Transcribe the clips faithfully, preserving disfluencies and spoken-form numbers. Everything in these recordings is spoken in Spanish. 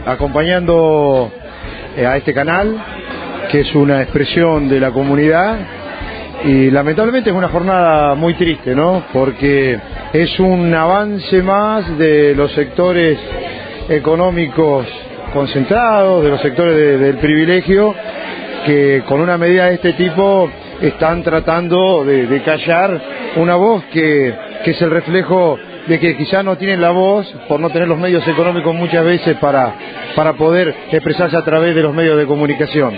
acompañando eh, a este canal, que es una expresión de la comunidad, y lamentablemente es una jornada muy triste, ¿no? Porque es un avance más de los sectores económicos concentrados, de los sectores de, del privilegio, que con una medida de este tipo están tratando de, de callar una voz que, que es el reflejo de que quizás no tienen la voz por no tener los medios económicos muchas veces para, para poder expresarse a través de los medios de comunicación.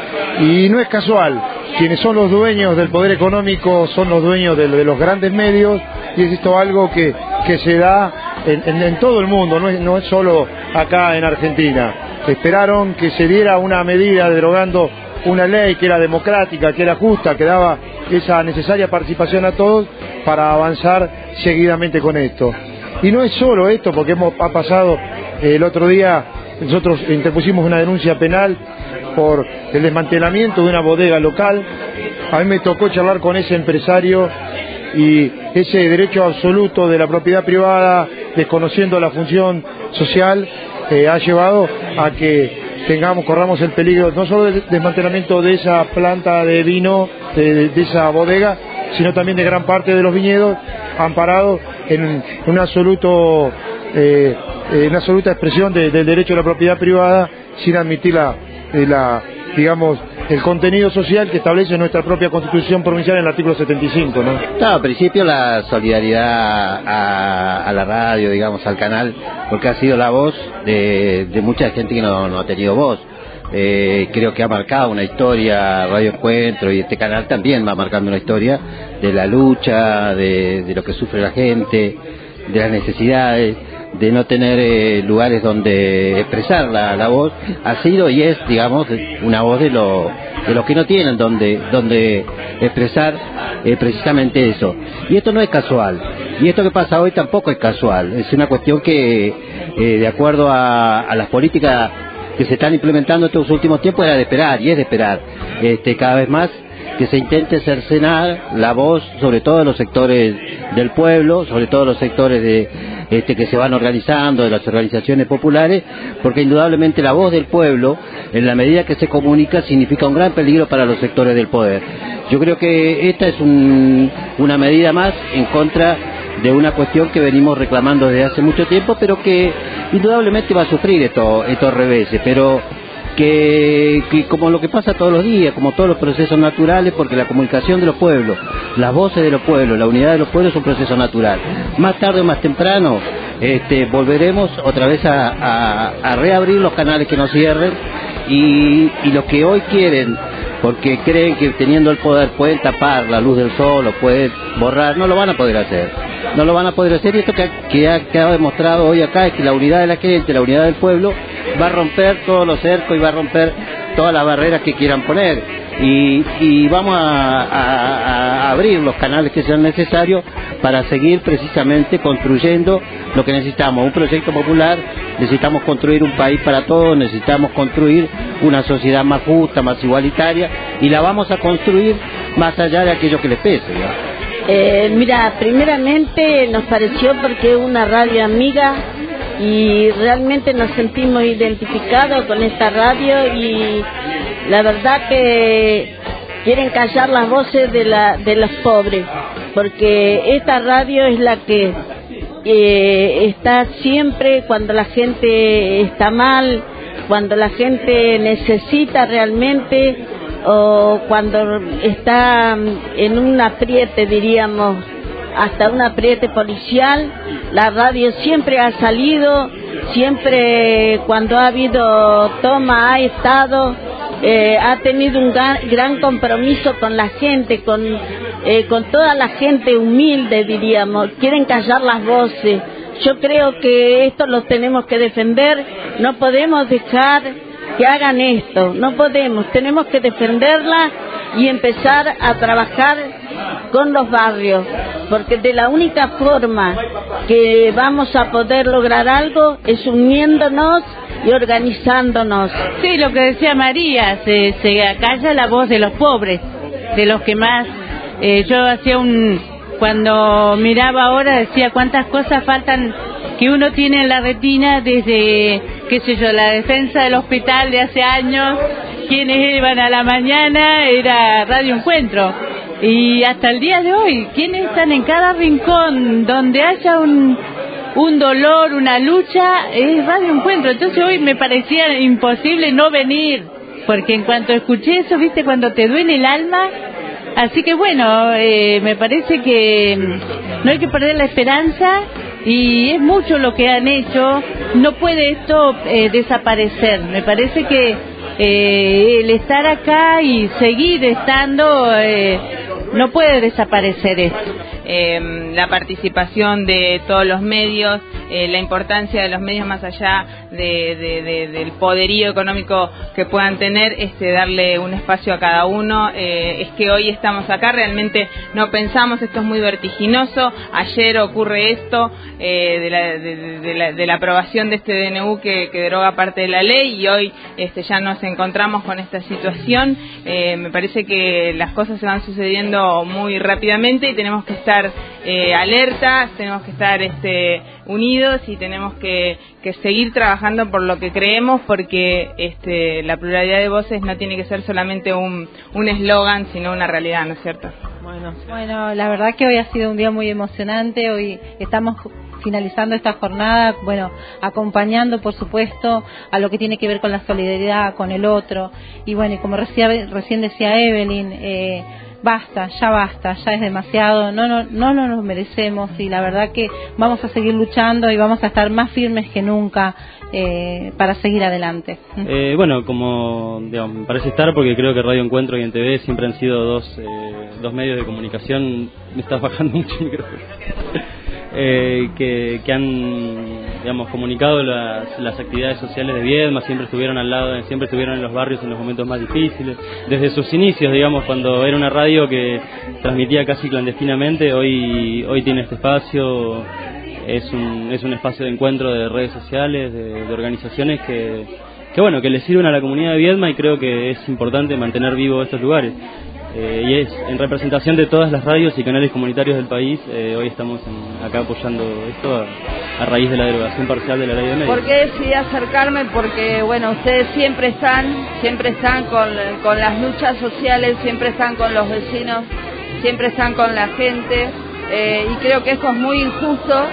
Y no es casual, quienes son los dueños del poder económico son los dueños de, de los grandes medios, y es esto algo que, que se da en, en, en todo el mundo, no es, no es solo acá en Argentina. Esperaron que se diera una medida derogando una ley que era democrática, que era justa, que daba esa necesaria participación a todos para avanzar seguidamente con esto. Y no es solo esto, porque hemos ha pasado eh, el otro día, nosotros interpusimos una denuncia penal por el desmantelamiento de una bodega local. A mí me tocó charlar con ese empresario, y ese derecho absoluto de la propiedad privada, desconociendo la función social, eh, ha llevado a que tengamos, corramos el peligro no solo del desmantelamiento de esa planta de vino, de, de esa bodega, sino también de gran parte de los viñedos, amparados en una absoluto eh, en una absoluta expresión de, del derecho a la propiedad privada, sin admitir la, la digamos el contenido social que establece nuestra propia Constitución provincial en el artículo setenta y cinco, ¿no? No, al principio la solidaridad a, a la radio, digamos, al canal, porque ha sido la voz de, de mucha gente que no, no ha tenido voz. Eh, creo que ha marcado una historia Radio Encuentro, y este canal también va marcando una historia de la lucha, de, de lo que sufre la gente, de las necesidades, de no tener eh, lugares donde expresar la, la voz. Ha sido y es, digamos, una voz de lo de los que no tienen donde donde expresar eh, precisamente eso. Y esto no es casual, y esto que pasa hoy tampoco es casual, es una cuestión que eh, de acuerdo a, a las políticas que se están implementando estos últimos tiempos era de esperar, y es de esperar este cada vez más que se intente cercenar la voz, sobre todo de los sectores del pueblo, sobre todo los sectores de este que se van organizando, de las organizaciones populares, porque indudablemente la voz del pueblo, en la medida que se comunica, significa un gran peligro para los sectores del poder. Yo creo que esta es un, una medida más en contra de una cuestión que venimos reclamando desde hace mucho tiempo, pero que indudablemente va a sufrir esto, estos reveses, pero Que, que como lo que pasa todos los días, como todos los procesos naturales, porque la comunicación de los pueblos, las voces de los pueblos, la unidad de los pueblos es un proceso natural. Más tarde o más temprano este, volveremos otra vez a, a, a reabrir los canales que nos cierren, y, y los que hoy quieren, porque creen que teniendo el poder pueden tapar la luz del sol o pueden borrar, no lo van a poder hacer. No lo van a poder hacer, y esto que, que ha quedado demostrado hoy acá es que la unidad de la gente, la unidad del pueblo, va a romper todos los cercos y va a romper todas las barreras que quieran poner, y, y vamos a, a, a abrir los canales que sean necesarios para seguir precisamente construyendo lo que necesitamos, un proyecto popular. Necesitamos construir un país para todos, necesitamos construir una sociedad más justa, más igualitaria, y la vamos a construir más allá de aquello que les pese, ¿no? Eh, mira, primeramente nos pareció porque es una radio amiga, y realmente nos sentimos identificados con esta radio, y la verdad que quieren callar las voces de, la, de los pobres, porque esta radio es la que eh, está siempre cuando la gente está mal, cuando la gente necesita realmente, o cuando está en un apriete, diríamos, hasta un apriete policial. La radio siempre ha salido, siempre cuando ha habido toma ha estado, eh, ha tenido un gran, gran compromiso con la gente, con, eh, con toda la gente humilde, diríamos. Quieren callar las voces. Yo creo que esto lo tenemos que defender, no podemos dejar que hagan esto, no podemos, tenemos que defenderla y empezar a trabajar con los barrios, porque de la única forma que vamos a poder lograr algo es uniéndonos y organizándonos. Sí, lo que decía María, se, se acalla la voz de los pobres, de los que más, eh, yo hacía un, cuando miraba ahora decía cuántas cosas faltan que uno tiene en la retina desde qué sé yo, la defensa del hospital de hace años, quienes iban a la mañana era Radio Encuentro. Y hasta el día de hoy, quienes están en cada rincón donde haya un, un dolor, una lucha, es Radio Encuentro. Entonces hoy me parecía imposible no venir, porque en cuanto escuché eso, viste, cuando te duele el alma. Así que bueno, eh, me parece que no hay que perder la esperanza y es mucho lo que han hecho. No puede esto eh, desaparecer. Me parece que eh, el estar acá y seguir estando eh, no puede desaparecer esto. Eh, la participación de todos los medios, eh, la importancia de los medios más allá de, de, de, del poderío económico que puedan tener, este, darle un espacio a cada uno. Eh, es que hoy estamos acá, realmente no pensamos, esto es muy vertiginoso. Ayer ocurre esto eh, de, la, de, de, la, de la aprobación de este D N U que, que deroga parte de la ley, y hoy este, ya nos encontramos con esta situación. Eh, me parece que las cosas se van sucediendo muy rápidamente y tenemos que estar eh, alertas, tenemos que estar este, unidos y tenemos que, que seguir trabajando por lo que creemos, porque este, la pluralidad de voces no tiene que ser solamente un un eslogan, sino una realidad, ¿no es cierto? Bueno, bueno, la verdad que hoy ha sido un día muy emocionante. Hoy estamos finalizando esta jornada, bueno, acompañando por supuesto a lo que tiene que ver con la solidaridad con el otro, y bueno, y como recién, recién decía Evelyn, eh, basta, ya basta, ya es demasiado, no, no, no no nos merecemos, y la verdad que vamos a seguir luchando y vamos a estar más firmes que nunca eh, para seguir adelante. Eh, bueno, como digamos, me parece estar, porque creo que Radio Encuentro y N T V siempre han sido dos, eh, dos medios de comunicación. Me está bajando mucho el micrófono. Eh, que, que han, digamos, comunicado las, las actividades sociales de Viedma, siempre estuvieron al lado, siempre estuvieron en los barrios en los momentos más difíciles, desde sus inicios, digamos, cuando era una radio que transmitía casi clandestinamente. Hoy, hoy tiene este espacio, es un, es un espacio de encuentro de redes sociales, de, de organizaciones que, que bueno, que le sirven a la comunidad de Viedma, y creo que es importante mantener vivos estos lugares. Eh, y es en representación de todas las radios y canales comunitarios del país. Eh, hoy estamos en, acá apoyando esto a, a raíz de la derogación parcial de la ley de medios. ¿Por qué decidí acercarme? Porque bueno, ustedes siempre están, siempre están con, con las luchas sociales, siempre están con los vecinos, siempre están con la gente, eh, y creo que esto es muy injusto.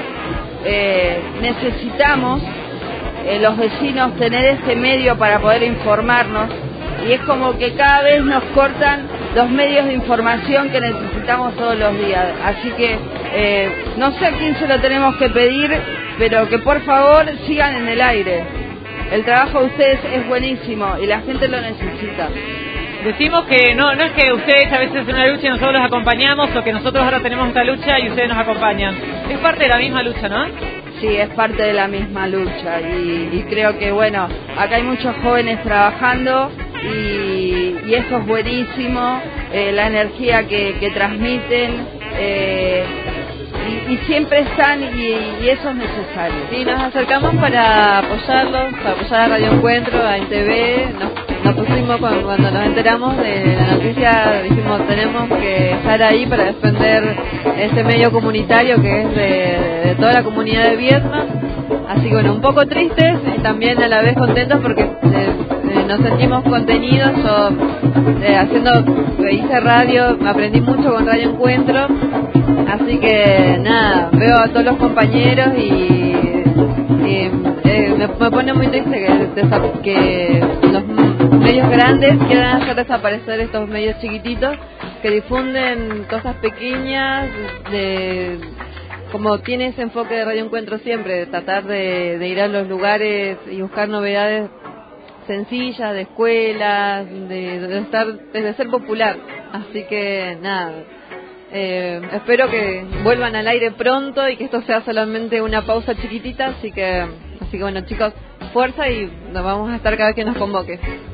Eh, necesitamos eh, los vecinos tener este medio para poder informarnos, y es como que cada vez nos cortan los medios de información que necesitamos todos los días. Así que eh, no sé a quién se lo tenemos que pedir, pero que por favor sigan en el aire. El trabajo de ustedes es buenísimo y la gente lo necesita. Decimos que no no es que ustedes a veces hacen una lucha y nosotros los acompañamos, o que nosotros ahora tenemos esta lucha y ustedes nos acompañan. Es parte de la misma lucha, ¿no? Sí, es parte de la misma lucha, y, y creo que bueno, acá hay muchos jóvenes trabajando, y, y eso es buenísimo, eh, la energía que, que transmiten, eh, y, y siempre están, y, y eso es necesario. Sí, nos acercamos para apoyarlos, para apoyar a Radio Encuentro, a N T V. Nos, nos pusimos cuando, cuando nos enteramos de la noticia, dijimos tenemos que estar ahí para defender este medio comunitario que es de, de toda la comunidad de Viedma. Así que bueno, un poco tristes y también a la vez contentos, porque eh, eh, nos sentimos contenidos. Yo eh, haciendo, hice radio, aprendí mucho con Radio Encuentro, así que nada, veo a todos los compañeros y, y eh, me, me pone muy triste que, que los medios grandes quieran hacer desaparecer estos medios chiquititos que difunden cosas pequeñas, de como tiene ese enfoque de Radio Encuentro siempre, de tratar de, de ir a los lugares y buscar novedades sencillas, de escuelas, de, de estar, de ser popular. Así que nada, eh, espero que vuelvan al aire pronto y que esto sea solamente una pausa chiquitita. Así que, así que bueno, chicos, fuerza, y nos vamos a estar cada vez que nos convoque.